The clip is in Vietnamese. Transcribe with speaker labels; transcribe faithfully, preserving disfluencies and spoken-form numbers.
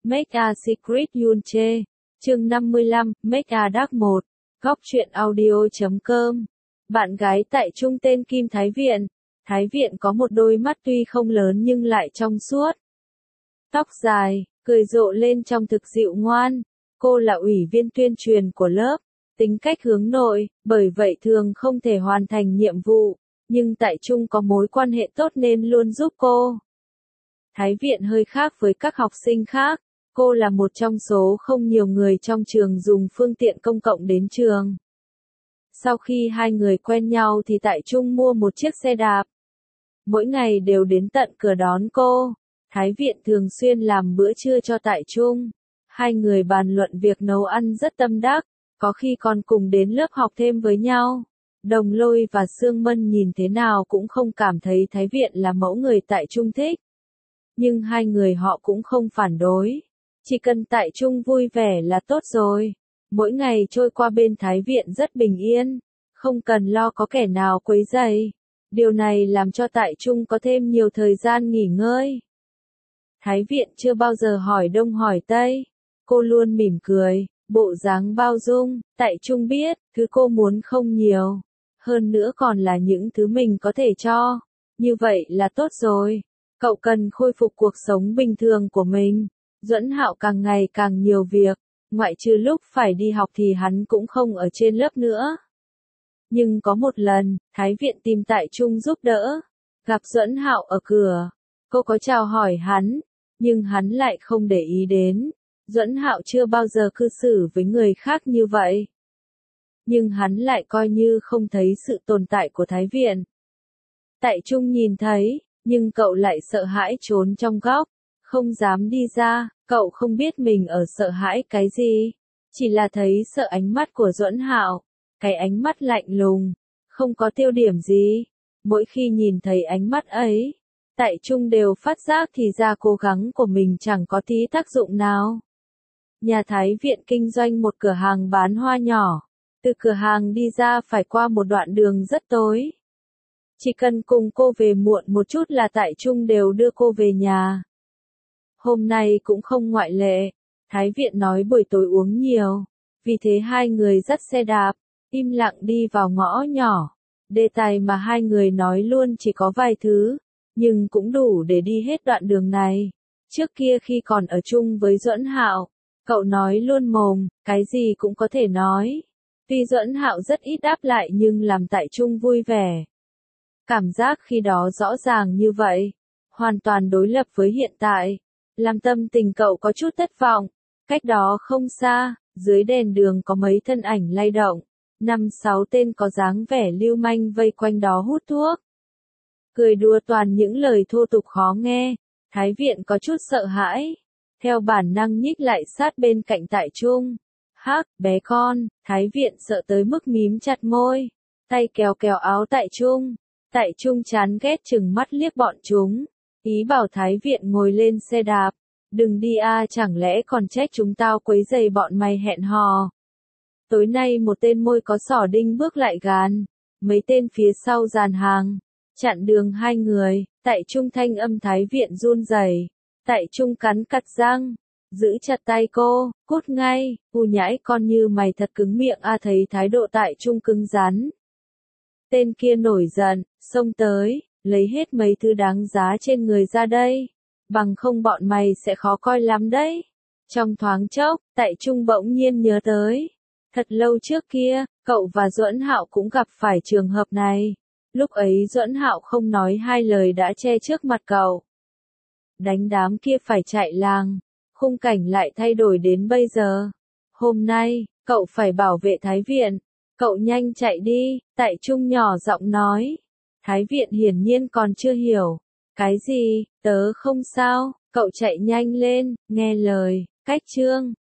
Speaker 1: Make a Secret Yunche. Chương năm mươi lăm, Make a Dark một. Góc truyện audio chấm com. Bạn gái tại Trung tên Kim Thái Viện. Thái Viện có một đôi mắt tuy không lớn nhưng lại trong suốt. Tóc dài, cười rộ lên trong thực dịu ngoan. Cô là ủy viên tuyên truyền của lớp. Tính cách hướng nội, bởi vậy thường không thể hoàn thành nhiệm vụ. Nhưng tại Trung có mối quan hệ tốt nên luôn giúp cô. Thái Viện hơi khác với các học sinh khác. Cô là một trong số không nhiều người trong trường dùng phương tiện công cộng đến trường. Sau khi hai người quen nhau thì tại Trung mua một chiếc xe đạp. Mỗi ngày đều đến tận cửa đón cô. Thái Viện thường xuyên làm bữa trưa cho tại Trung. Hai người bàn luận việc nấu ăn rất tâm đắc, có khi còn cùng đến lớp học thêm với nhau. Đồng Lôi và Sương Mân nhìn thế nào cũng không cảm thấy Thái Viện là mẫu người tại Trung thích. Nhưng hai người họ cũng không phản đối. Chỉ cần tại Trung vui vẻ là tốt rồi. Mỗi ngày trôi qua bên Thái Viện rất bình yên, không cần lo có kẻ nào quấy rầy. Điều này làm cho tại Trung có thêm nhiều thời gian nghỉ ngơi. Thái Viện chưa bao giờ hỏi đông hỏi tây. Cô luôn mỉm cười, bộ dáng bao dung. Tại Trung biết, thứ cô muốn không nhiều. Hơn nữa còn là những thứ mình có thể cho. Như vậy là tốt rồi. Cậu cần khôi phục cuộc sống bình thường của mình. Duẫn Hạo càng ngày càng nhiều việc, ngoại trừ lúc phải đi học thì hắn cũng không ở trên lớp nữa. Nhưng có một lần, Thái Viện tìm tại Trung giúp đỡ, gặp Duẫn Hạo ở cửa. Cô có chào hỏi hắn, nhưng hắn lại không để ý đến. Duẫn Hạo chưa bao giờ cư xử với người khác như vậy. Nhưng hắn lại coi như không thấy sự tồn tại của Thái Viện. Tại Trung nhìn thấy, nhưng cậu lại sợ hãi trốn trong góc, không dám đi ra. Cậu không biết mình ở sợ hãi cái gì, chỉ là thấy sợ ánh mắt của Duẫn Hạo, cái ánh mắt lạnh lùng, không có tiêu điểm gì. Mỗi khi nhìn thấy ánh mắt ấy, tại Trung đều phát giác thì ra cố gắng của mình chẳng có tí tác dụng nào. Nhà Thái Viện kinh doanh một cửa hàng bán hoa nhỏ, từ cửa hàng đi ra phải qua một đoạn đường rất tối. Chỉ cần cùng cô về muộn một chút là tại Trung đều đưa cô về nhà. Hôm nay cũng không ngoại lệ, Thái Viện nói buổi tối uống nhiều, vì thế hai người dắt xe đạp, im lặng đi vào ngõ nhỏ. Đề tài mà hai người nói luôn chỉ có vài thứ, nhưng cũng đủ để đi hết đoạn đường này. Trước kia khi còn ở chung với Duẫn Hạo, cậu nói luôn mồm, cái gì cũng có thể nói. Tuy Duẫn Hạo rất ít đáp lại nhưng làm tại Trung vui vẻ. Cảm giác khi đó rõ ràng như vậy, hoàn toàn đối lập với hiện tại. Làm tâm tình cậu có chút thất vọng. Cách đó không xa, dưới đèn đường có mấy thân ảnh lay động. Năm sáu tên có dáng vẻ lưu manh vây quanh đó hút thuốc. Cười đùa toàn những lời thô tục khó nghe. Thái Viện có chút sợ hãi. Theo bản năng nhích lại sát bên cạnh tại Trung. Hắc, bé con, Thái Viện sợ tới mức mím chặt môi. Tay kéo kéo áo tại Trung. Tại Trung chán ghét chừng mắt liếc bọn chúng. Ý bảo Thái Viện ngồi lên xe đạp. Đừng đi a, chẳng lẽ còn trách chúng tao quấy rầy bọn mày hẹn hò. Tối nay một tên môi có sỏ đinh bước lại gàn. Mấy tên phía sau dàn hàng. Chặn đường hai người. Tại Trung thanh âm Thái Viện run rẩy. Tại Trung cắn cặt răng. Giữ chặt tay cô, cút ngay. U nhãi con như mày thật cứng miệng a. Thấy thái độ tại Trung cứng rắn. Tên kia nổi giận, xông tới. Lấy hết mấy thứ đáng giá trên người ra đây. Bằng không bọn mày sẽ khó coi lắm đấy. Trong thoáng chốc, tại Trung bỗng nhiên nhớ tới. Thật lâu trước kia, cậu và Duẫn Hạo cũng gặp phải trường hợp này. Lúc ấy Duẫn Hạo không nói hai lời đã che trước mặt cậu. Đánh đám kia phải chạy làng. Khung cảnh lại thay đổi đến bây giờ. Hôm nay, cậu phải bảo vệ Thái Viện. Cậu nhanh chạy đi, tại Trung nhỏ giọng nói. Thái Viện hiển nhiên còn chưa hiểu. Cái gì, tớ không sao, cậu chạy nhanh lên, nghe lời, cách chương.